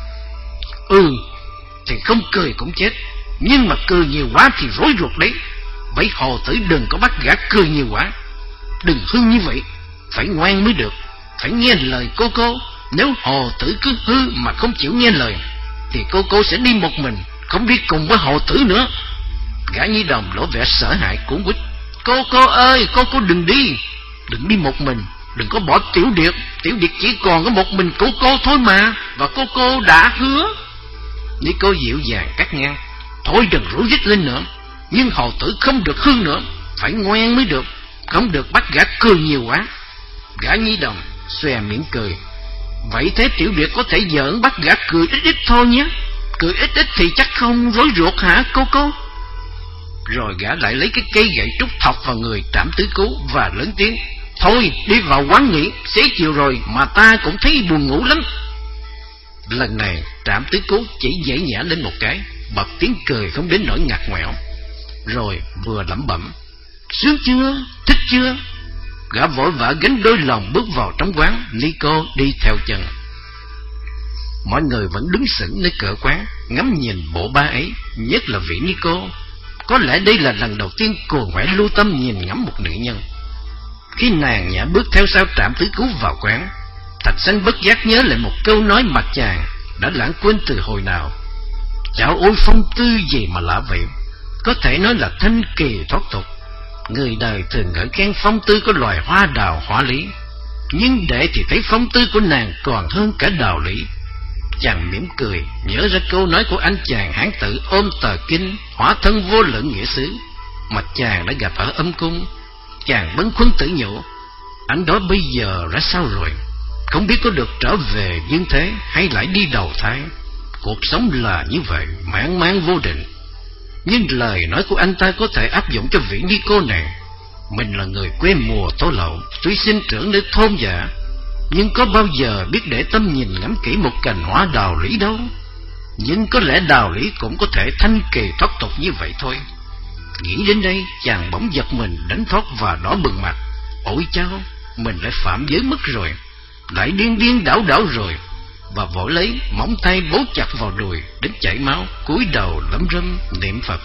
Ừ, thì không cười cũng chết, nhưng mà cười nhiều quá thì rối ruột đấy. Vậy Hồ tử đừng có bắt gã cười nhiều quá. Đừng hư như vậy, phải ngoan mới được, phải nghe lời cô cô. Nếu Hồ tử cứ hư mà không chịu nghe lời, thì cô cô sẽ đi một mình, không đi cùng với Hồ tử nữa. Gã nhi đồng lộ vẻ sợ hãi cuống quýt: Cô cô ơi, cô cô đừng đi, đừng đi một mình, đừng có bỏ Tiểu Điệt. Tiểu Điệt chỉ còn có một mình cô cô thôi mà, và cô cô đã hứa. Ni cô dịu dàng cắt ngang: Thôi đừng rủi rít lên nữa, nhưng Hồ tử không được hư nữa, phải ngoan mới được, không được bắt gã cười nhiều quá. Gã nhi đồng xòe miệng cười: Vậy thế Tiểu Điệt có thể giỡn bắt gã cười ít ít thôi nhé. Cười ít ít thì chắc không rối ruột hả cô cô? Rồi gã lại lấy cái cây gậy trúc thọc vào người Trạm Tứ Cứu và lớn tiếng: Thôi đi vào quán nghỉ, xế chiều rồi mà ta cũng thấy buồn ngủ lắm. Lần này Trạm Tứ Cứu chỉ dãy nhả lên một cái, bật tiếng cười không đến nỗi ngặt ngoẹo, rồi vừa lẩm bẩm: Sướng chưa, thích chưa? Gã vội vã gánh đôi lòng bước vào trong quán. Nico đi theo chân. Mọi người vẫn đứng sững nơi cửa quán, ngắm nhìn bộ ba ấy, nhất là vị Nico. Có lẽ đây là lần đầu tiên cô ngoại lưu tâm nhìn ngắm một nữ nhân. Khi nàng nhả bước theo sau Trạm Tứ Cứu vào quán, Thạch Sanh bất giác nhớ lại một câu nói mà chàng đã lãng quên từ hồi nào: Chảo ôi phong tư gì mà lạ vậy. Có thể nói là thanh kỳ thoát tục. Người đời thường ngợi khen phong tư của loài hoa đào hóa lý, nhưng để thì thấy phong tư của nàng còn hơn cả đạo lý. Chàng mỉm cười nhớ ra câu nói của anh chàng hán tử ôm tờ kinh hóa thân vô lượng nghĩa xứ mà chàng đã gặp ở âm cung. Chàng bấn khuâng tự nhủ: Anh đó bây giờ ra sao rồi? Không biết có được trở về dương thế hay lại đi đầu thai. Cuộc sống là như vậy, mãn mang vô định. Nhưng lời nói của anh ta có thể áp dụng cho vị ni cô này. Mình là người quê mùa Tô Lậu, tuy sinh trưởng nơi thôn dạ, nhưng có bao giờ biết để tâm nhìn ngắm kỹ một cành hoa đào lý đâu. Nhưng có lẽ đào lý cũng có thể thanh kỳ thoát tục như vậy thôi. Nghĩ đến đây, chàng bỗng giật mình đánh thoát và đỏ bừng mặt. Ôi chao, mình lại phạm giới mất rồi, lại điên điên đảo đảo rồi. Và vội lấy móng tay bấu chặt vào đùi đến chảy máu, cúi đầu lẩm râm niệm Phật.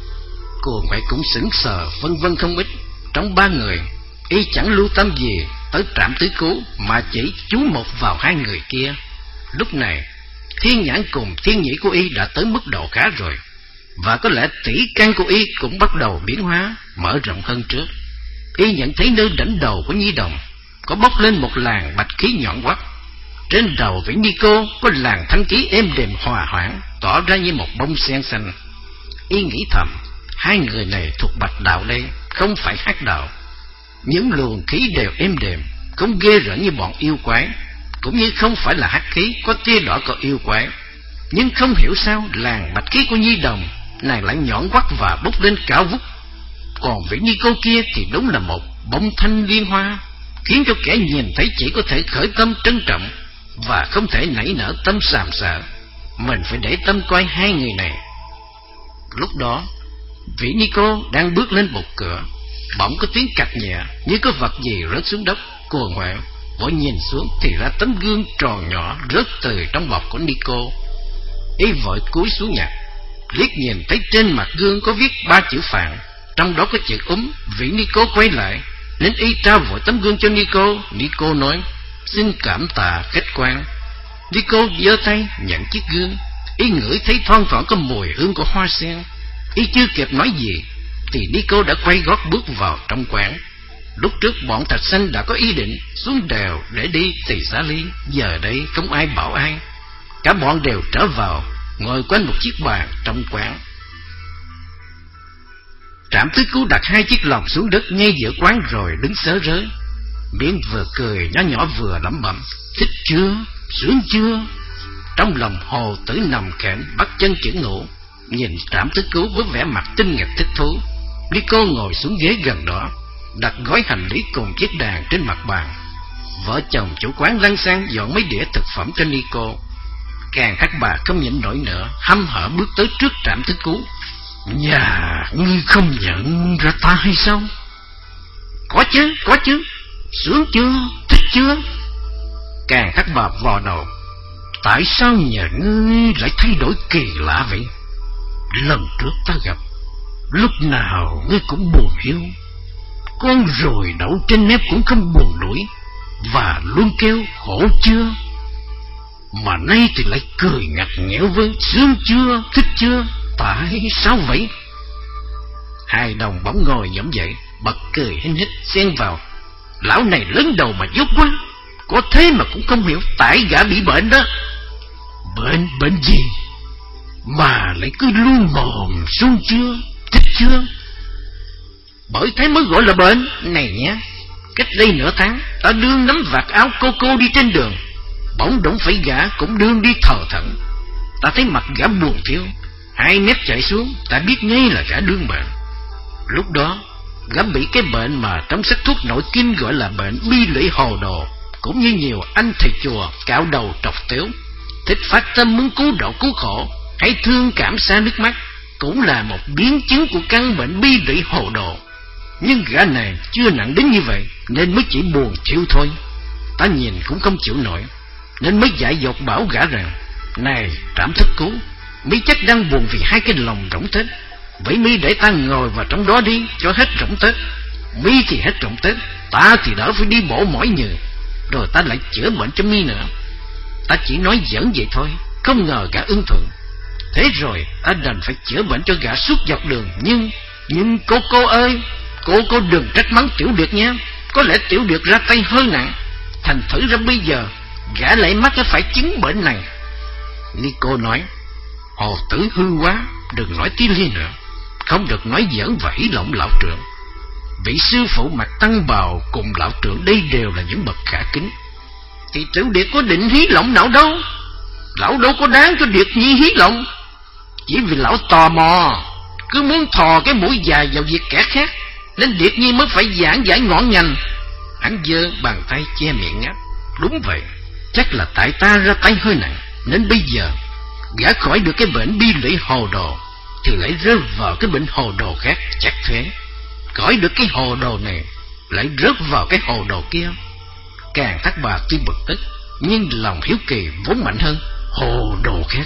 Cô ngoại cũng sững sờ vân vân không ít. Trong ba người, y chẳng lưu tâm gì tới Trạm Tứ Cứu, mà chỉ chú mục vào hai người kia. Lúc này thiên nhãn cùng thiên nhĩ của y đã tới mức độ khá rồi, và có lẽ tỷ căn của y cũng bắt đầu biến hóa, mở rộng hơn trước. Y nhận thấy nơi đỉnh đầu của nhi đồng có bốc lên một làn bạch khí nhọn quắt. Trên đầu vị Nico có làn thanh khí êm đềm hòa hoãn, tỏ ra như một bông sen xanh. Y nghĩ thầm: Hai người này thuộc bạch đạo đây, không phải hắc đạo. Những luồng khí đều êm đềm, không ghê rợn như bọn yêu quái, cũng như không phải là hắc khí có tia đỏ của yêu quái. Nhưng không hiểu sao làn bạch khí của nhi đồng nàng lại nhọn quắt và bốc lên cao vút. Còn vị ni cô kia thì đúng là một bông thanh liên hoa, khiến cho kẻ nhìn thấy chỉ có thể khởi tâm trân trọng và không thể nảy nở tâm sàm sợ. Mình phải để tâm coi hai người này. Lúc đó vị ni cô đang bước lên bục cửa, bỗng có tiếng cạch nhẹ như có vật gì rớt xuống đất. Cuồng hoảng vội nhìn xuống thì ra tấm gương tròn nhỏ rớt từ trong bọc của Nico. Y vội cúi xuống nhặt, liếc nhìn thấy trên mặt gương có viết ba chữ Phạn, trong đó có chữ úm. Vị Nico quay lại nên y trao vội tấm gương cho Nico. Nico nói: "Xin cảm tạ khách quan." Nico giơ tay nhận chiếc gương. Y ngửi thấy thoang thoảng có mùi hương của hoa sen. Y chưa kịp nói gì thì Nico đã quay gót bước vào trong quán. Lúc trước bọn Thạch Xanh đã có ý định xuống đèo để đi Tỳ Xá Ly, giờ đây không ai bảo ai. Cả bọn đều trở vào, ngồi quanh một chiếc bàn trong quán. Trảm Tứ Cứu đặt hai chiếc lồng xuống đất ngay giữa quán rồi đứng sớ rới, miệng vừa cười nhỏ nhỏ vừa lẩm bẩm: "Thích chưa? Sướng chưa?" Trong lòng Hồ Tử nằm khẽm bắt chân chữ ngủ, nhìn Trảm Tứ Cứu với vẻ mặt tinh nghịch thích thú. Nico ngồi xuống ghế gần đó, đặt gói hành lý cùng chiếc đàn trên mặt bàn. Vợ chồng chủ quán lăn sang dọn mấy đĩa thực phẩm cho Nico. Càng Hắc Bà không nhịn nổi nữa, hăm hở bước tới trước Trảm Tứ Cứu. "Nhà ngươi không nhận ra ta hay sao?" "Có chứ, có chứ. Sướng chưa? Thích chưa?" Càng Hắc Bà vò đầu: "Tại sao nhà ngươi lại thay đổi kỳ lạ vậy? Lần trước ta gặp, lúc nào ngươi cũng buồn hiu, con ruồi đậu trên nếp cũng không buồn đuổi, và luôn kêu khổ chưa. Mà nay thì lại cười ngặt nghẽo với sướng chưa, thích chưa, tại sao vậy?" Hai đồng bỗng ngồi nhổm dậy, bật cười hinh hít xen vào: "Lão này lớn đầu mà dốt quá, có thế mà cũng không hiểu tại gã bị bệnh đó." "Bệnh, bệnh gì mà lại cứ luôn mồm sung chưa, thích chưa?" "Bởi thế mới gọi là bệnh. Này nhé, cách đây nửa tháng ta đương nắm vạt áo cô cô đi trên đường, bỗng đụng phải gã cũng đương đi thờ thẫn. Ta thấy mặt gã buồn thiêu, hai mép chảy xuống, ta biết ngay là gã đương bệnh. Lúc đó gã bị cái bệnh mà trong sách thuốc nội kinh gọi là bệnh bi lụy hồ đồ, cũng như nhiều anh thầy chùa cạo đầu trọc tiếu, thích phát tâm muốn cứu độ cứu khổ, hay thương cảm xa nước mắt, cũng là một biến chứng của căn bệnh bi lụy hồ đồ. Nhưng gã này chưa nặng đến như vậy, nên mới chỉ buồn chịu thôi. Ta nhìn cũng không chịu nổi, nên mới dại dột bảo gã rằng: Này Trảm Thất Cứu, mi chắc đang buồn vì hai cái lòng rỗng tết, vậy mi để ta ngồi vào trong đó đi cho hết rỗng tết. Mi thì hết rỗng tết, ta thì đỡ phải đi bộ mỏi nhừ, rồi ta lại chữa bệnh cho mi nữa. Ta chỉ nói giỡn vậy thôi, không ngờ gã ưng thuận. Thế rồi ta đành phải chữa bệnh cho gã suốt dọc đường. Nhưng Nhưng cô cô ơi, Cô cô đừng trách mắng Tiểu Điệt nha. Có lẽ Tiểu Điệt ra tay hơi nặng, thành thử ra bây giờ gã lại mắc phải chứng bệnh này." Nico nói: "Hồ Tử hư quá, đừng nói tí ly nữa, không được nói giỡn và hí lộng lão trưởng. Vị sư phụ mặc tăng bào cùng lão trưởng đây đều là những bậc khả kính. Thì Tiểu Điệt có định hí lộng nào đâu, lão đâu có đáng cho Điệt Nhi hí lộng. Chỉ vì lão tò mò, cứ muốn thò cái mũi dài vào việc kẻ khác, nên Điệt Nhi mới phải giảng giải ngọn ngành." Hắn giơ bàn tay che miệng ngáp: "Đúng vậy, chắc là tại ta ra tay hơi nặng, nên bây giờ gã khỏi được cái bệnh bi lụy hồ đồ, thì lại rơi vào cái bệnh hồ đồ khác chắc thế. Khỏi được cái hồ đồ này, lại rớt vào cái hồ đồ kia." Càng Thác Bà tuy bực tức, nhưng lòng hiếu kỳ vốn mạnh hơn. Hồ đồ khác?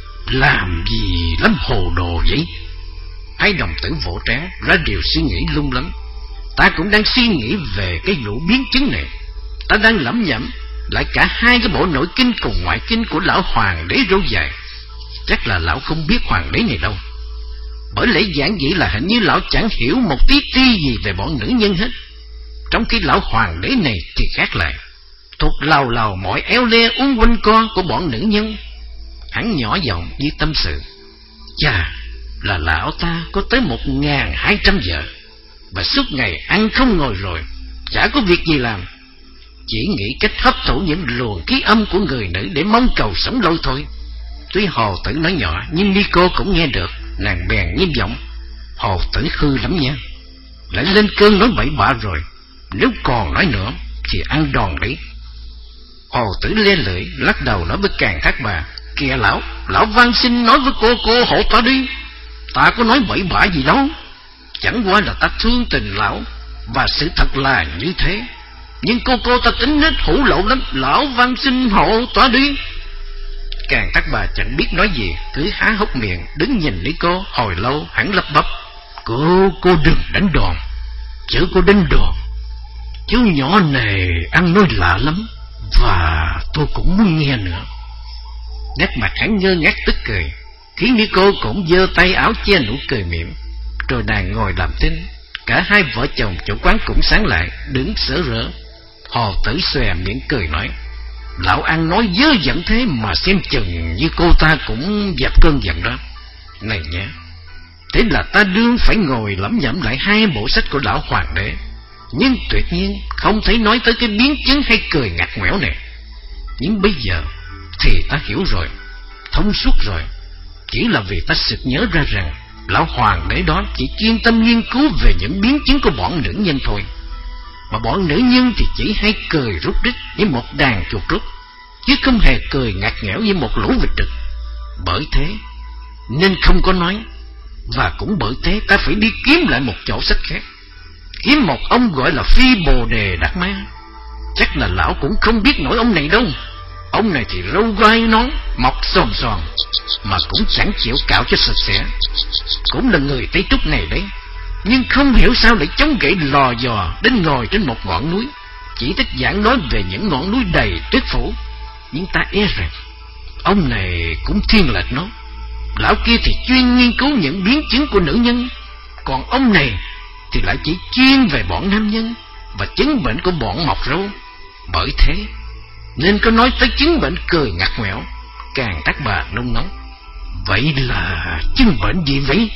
Làm gì lắm hồ đồ vậy? Hai đồng tử vỗ trán ra điều suy nghĩ lung lắm. Ta cũng đang suy nghĩ về cái vụ biến chứng này. Ta đang lẩm nhẩm lại cả hai cái bộ nội kinh cùng ngoại kinh của lão hoàng đế râu dài. Chắc là lão không biết hoàng đế này đâu, bởi lẽ giản dĩ là hình như lão chẳng hiểu một tí ti gì về bọn nữ nhân hết. Trong khi lão hoàng đế này thì khác lại, thuộc lào lào mọi éo le uốn quanh co của bọn nữ nhân. Hắn nhỏ giọng như tâm sự: "Chà, là lão ta có tới một ngàn hai trăm vợ, và suốt ngày ăn không ngồi rồi, chả có việc gì làm, chỉ nghĩ cách hấp thụ những luồng khí âm của người nữ để mong cầu sống lâu thôi. Tuy Hồ Tử nói nhỏ, nhưng Nico cũng nghe được. Nàng bèn nghiêm giọng: Hồ Tử hư lắm nha, lại lên cơn nói bậy bạ rồi, nếu còn nói nữa thì ăn đòn đấy. Hồ Tử le lưỡi lắc đầu nói với Càn Thác Bà: Kìa lão, lão van xin nói với cô cô hộ ta đi, ta có nói bậy bạ gì đâu, chẳng qua là ta thương tình lão, và sự thật là như thế. Nhưng cô cô ta tính nết hủ lậu lắm, lão van xin hộ ta đi. Càn Thác Bà chẳng biết nói gì, cứ há hốc miệng đứng nhìn lấy cô hồi lâu, hẳn lắp bắp: Cô, cô đừng đánh đòn, chứ cô đánh đòn, chú nhỏ này ăn nói lạ lắm, và tôi cũng muốn nghe nữa. Nét mặt hắn ngơ ngác tức cười, khiến Nico cũng giơ tay áo che nụ cười mỉm. Rồi nàng ngồi làm thinh. Cả hai vợ chồng chủ quán cũng sáng lại, đứng sỡ rỡ. Hồ Tử xòe miệng cười nói: Lão ăn nói dơ dẫn thế mà xem chừng như cô ta cũng dẹp cơn giận đó. Này nhé, thế là ta đương phải ngồi lẩm nhẩm lại hai bộ sách của lão hoàng đế, nhưng tuyệt nhiên không thấy nói tới cái biến chứng hay cười ngặt nghẽo này. Nhưng bây giờ thì ta hiểu rồi, thông suốt rồi. Chỉ là vì ta sực nhớ ra rằng lão hoàng đế đó chỉ chuyên tâm nghiên cứu về những biến chứng của bọn nữ nhân thôi, mà bọn nữ nhân thì chỉ hay cười rút rít như một đàn chuột rút, chứ không hề cười ngặt nghẽo như một lũ vịt đực. Bởi thế nên không có nói, và cũng bởi thế ta phải đi kiếm lại một chỗ sách khác, kiếm một ông gọi là Phi Bồ Đề Đạt Ma. Chắc là lão cũng không biết nổi ông này đâu. Ông này thì râu gai nón mọc xòm xòm, mà cũng chẳng chịu cạo cho sạch sẽ. Cũng là người Tây Trúc này đấy, nhưng không hiểu sao lại chống gậy lò dò đến ngồi trên một ngọn núi, chỉ thích giảng nói về những ngọn núi đầy tuyết phủ. Nhưng ta e rằng ông này cũng thiên lệch nó. Lão kia thì chuyên nghiên cứu những biến chứng của nữ nhân, còn ông này thì lại chỉ chuyên về bọn nam nhân và chứng bệnh của bọn mọc râu. Bởi thế nên có nói tới chứng bệnh cười ngặt nghẽo. Càn Thác Bà nung nóng: Vậy là chứng bệnh gì vậy?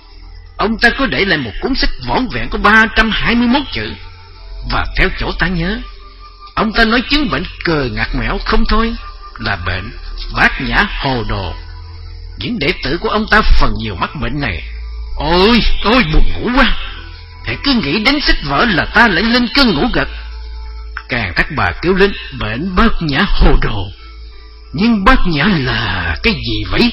Ông ta có để lại một cuốn sách vỏn vẹn có ba trăm hai mươi mốt chữ, và theo chỗ ta nhớ, ông ta nói chứng bệnh cười ngặt nghẽo không thôi là bệnh bát nhã hồ đồ. Những đệ tử của ông ta phần nhiều mắc bệnh này. Ôi, ôi buồn ngủ quá. Hãy cứ nghĩ đến sách vở là ta lại lên cơn ngủ gật. Càn Thác Bà kêu lên: Bệnh bát nhã hồ đồ. Nhưng bát nhã là cái gì vậy?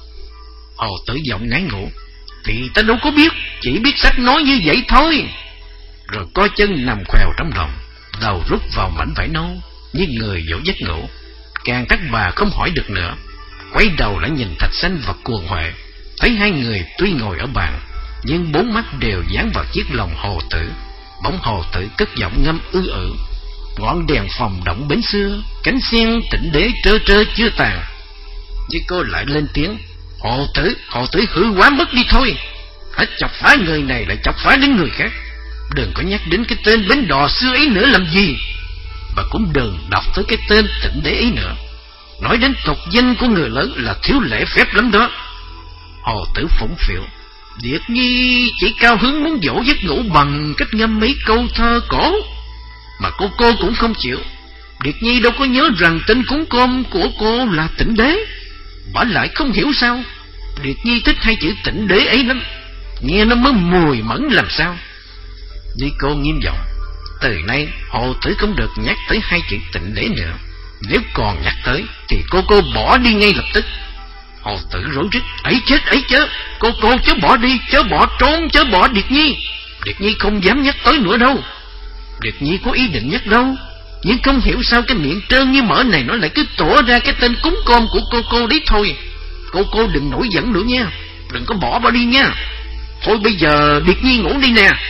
Hồ Tử giọng ngái ngủ: Thì ta đâu có biết, chỉ biết sách nói như vậy thôi. Rồi coi chân nằm khoèo trong lòng, đầu rút vào mảnh vải nâu như người dỗ giấc ngủ. Càn Thác Bà không hỏi được nữa, quay đầu lại nhìn Thạch Sanh và Cuồng Huệ, thấy hai người tuy ngồi ở bàn, nhưng bốn mắt đều dán vào chiếc lồng Hồ Tử. Bỗng Hồ Tử cất giọng ngâm ư ử: Ngọn đèn phòng động bến xưa, cánh sen tịnh đế trơ trơ chưa tàn. Nhưng cô lại lên tiếng: Hồ Tử, Hồ Tử hư quá mất đi thôi. Hãy chọc phá người này lại chọc phá đến người khác. Đừng có nhắc đến cái tên bến đò xưa ấy nữa làm gì. Và cũng đừng đọc tới cái tên tịnh đế ấy nữa. Nói đến tục danh của người lớn là thiếu lễ phép lắm đó. Hồ Tử phụng phịu: Điệt Nhi chỉ cao hứng muốn dỗ giấc ngủ bằng cách ngâm mấy câu thơ cổ, mà cô cô cũng không chịu. Điệt Nhi đâu có nhớ rằng tên cúng cơm của cô là tịnh đế. Bả lại không hiểu sao Điệt Nhi thích hai chữ tịnh đế ấy lắm, nghe nó mới mùi mẫn làm sao. Đi cô nghiêm giọng: Từ nay Hồ Tử không được nhắc tới hai chữ tịnh đế nữa. Nếu còn nhắc tới thì cô cô bỏ đi ngay lập tức. Hồ Tử rối rít: Ấy chết, ấy chớ, cô cô chớ bỏ đi, chớ bỏ trốn, chớ bỏ Điệt Nhi. Điệt Nhi không dám nhắc tới nữa đâu. Điệt Nhi có ý định nhắc đâu, nhưng không hiểu sao cái miệng trơn như mỡ này nó lại cứ tủa ra cái tên cúng con của cô cô đấy thôi. Cô cô đừng nổi giận nữa nha, đừng có bỏ bỏ đi nha. Thôi bây giờ Điệt Nhi ngủ đi nè.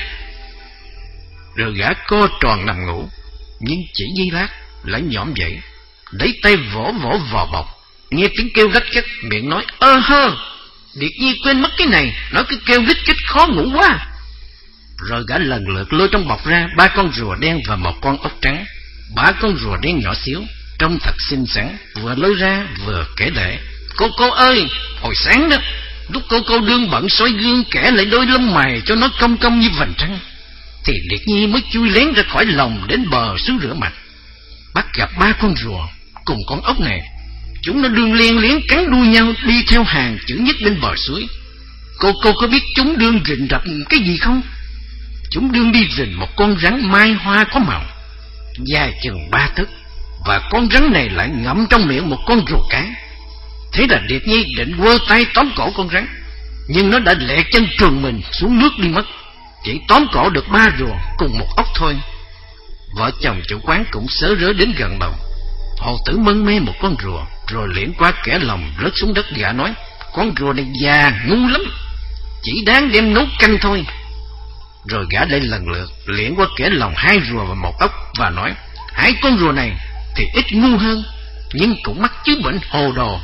Rồi gã co tròn nằm ngủ, nhưng chỉ giây lát lại nhõm dậy, lấy tay vỗ vỗ vào bọc, nghe tiếng kêu rách rách, miệng nói: Ơ hơ, Điệt Nhi quên mất cái này, nó cứ kêu rít rít khó ngủ quá. Rồi gã lần lượt lôi trong bọc ra ba con rùa đen và một con ốc trắng. Ba con rùa đen nhỏ xíu, trông thật xinh xắn, vừa lôi ra vừa kể lể: Cô cô ơi, hồi sáng đó, lúc cô cô đương bận soi gương kẻ lại đôi lông mày cho nó cong cong như vành trăng, thì Điệt Nhi mới chui lén ra khỏi lồng đến bờ xuống rửa mặt, bắt gặp ba con rùa cùng con ốc này. Chúng nó đương liên liếng cắn đuôi nhau đi theo hàng chữ nhất bên bờ suối. Cô cô có biết chúng đương rình rập cái gì không? Chúng đương đi rình một con rắn mai hoa có màu, dài chừng ba tấc, và con rắn này lại ngậm trong miệng một con rùa cá. Thế là Điệt Nhi định quơ tay tóm cổ con rắn, nhưng nó đã lẹ chân trườn mình xuống nước đi mất. Chỉ tóm cổ được ba rùa cùng một ốc thôi. Vợ chồng chủ quán cũng sớ rớ đến gần bầu. Hồ Tử mân mê một con rùa, rồi liễn qua kẻ lòng rớt xuống đất. Gã nói: con rùa này già ngu lắm, chỉ đáng đem nấu canh thôi. Rồi gã lại lần lượt liễn qua kẻ lòng hai rùa và một ốc, và nói: hai con rùa này thì ít ngu hơn, nhưng cũng mắc chứ bệnh hồ đồ.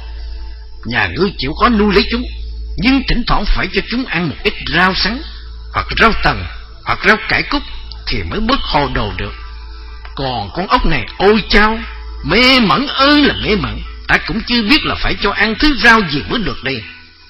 Nhà ngươi chịu khó nuôi lấy chúng, nhưng thỉnh thoảng phải cho chúng ăn một ít rau sắn, hoặc rau tần, hoặc rau cải cúc, thì mới bớt hồ đồ được. Còn con ốc này, ôi chao, mê mẩn ơi là mê mẩn, ta cũng chưa biết là phải cho ăn thứ rau gì mới được đây.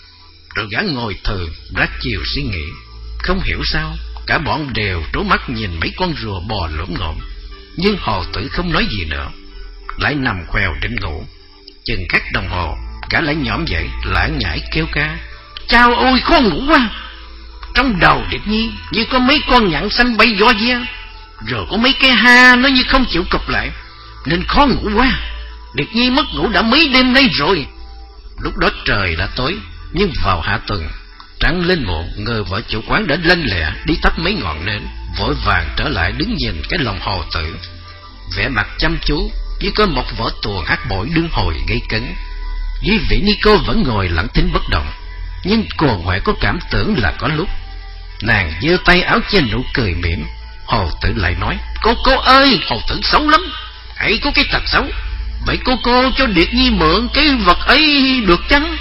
Rồi gã ngồi thừ đã chiều suy nghĩ. Không hiểu sao cả bọn đều trố mắt nhìn mấy con rùa bò lổm ngổm. Nhưng Hồ Tử không nói gì nữa, lại nằm khoèo định ngủ. Chừng khắc đồng hồ, gã lại nhõm dậy lãng nhảy kêu ca: chao ôi khó ngủ quá. Trong đầu Điệp Nhi như có mấy con nhặng xanh bay do ve, rồi có mấy cái ha nó như không chịu cụp lại, nên khó ngủ quá. Điệp Nhi mất ngủ đã mấy đêm nay rồi. Lúc đó trời đã tối, nhưng vào hạ tuần trăng lên muộn, người vợ chủ quán đã lanh lẹ đi tắt mấy ngọn nến, vội vàng trở lại đứng nhìn cái lòng Hồ Tử, vẻ mặt chăm chú như có một vở tuồng hát bội đương hồi gây cấn. Duy vị Nico vẫn ngồi lặng thinh bất động, nhưng cô ngoại có cảm tưởng là có lúc. Nàng giơ tay áo trên nụ cười mỉm. Hồ Tử lại nói: cô cô ơi, Hồ Tử xấu lắm, hãy có cái tật xấu. Vậy cô cô cho Điệt Nhi mượn cái vật ấy được chăng?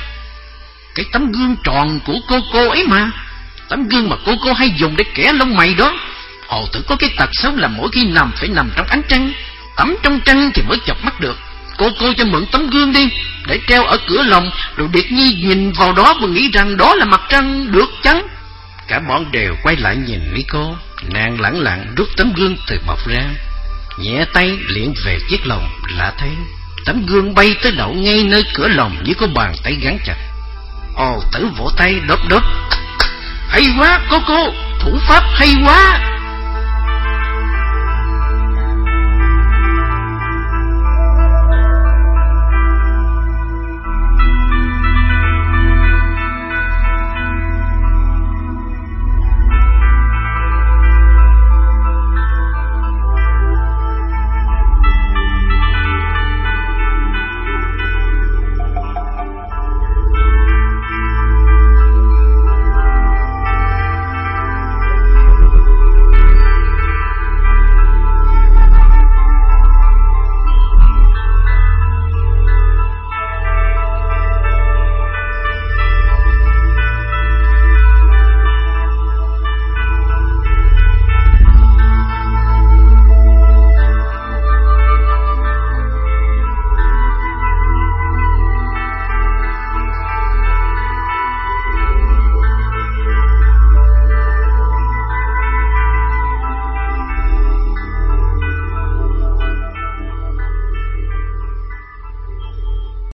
Cái tấm gương tròn của cô cô ấy mà, tấm gương mà cô cô hay dùng để kẻ lông mày đó. Hồ Tử có cái tật xấu là mỗi khi nằm phải nằm trong ánh trăng, tắm trong trăng thì mới chợp mắt được. Cô cô cho mượn tấm gương đi, để treo ở cửa lòng, rồi Điệt Nhi nhìn vào đó và nghĩ rằng đó là mặt trăng, được chăng? Cả bọn đều quay lại nhìn Nico. Nàng lẳng lặng rút tấm gương từ bọc ra, nhẹ tay liệng về chiếc lồng. Lạ thấy tấm gương bay tới đậu ngay nơi cửa lồng như có bàn tay gắn chặt. Hồ Tử vỗ tay đốt đốt: hay quá cô cô, thủ pháp hay quá.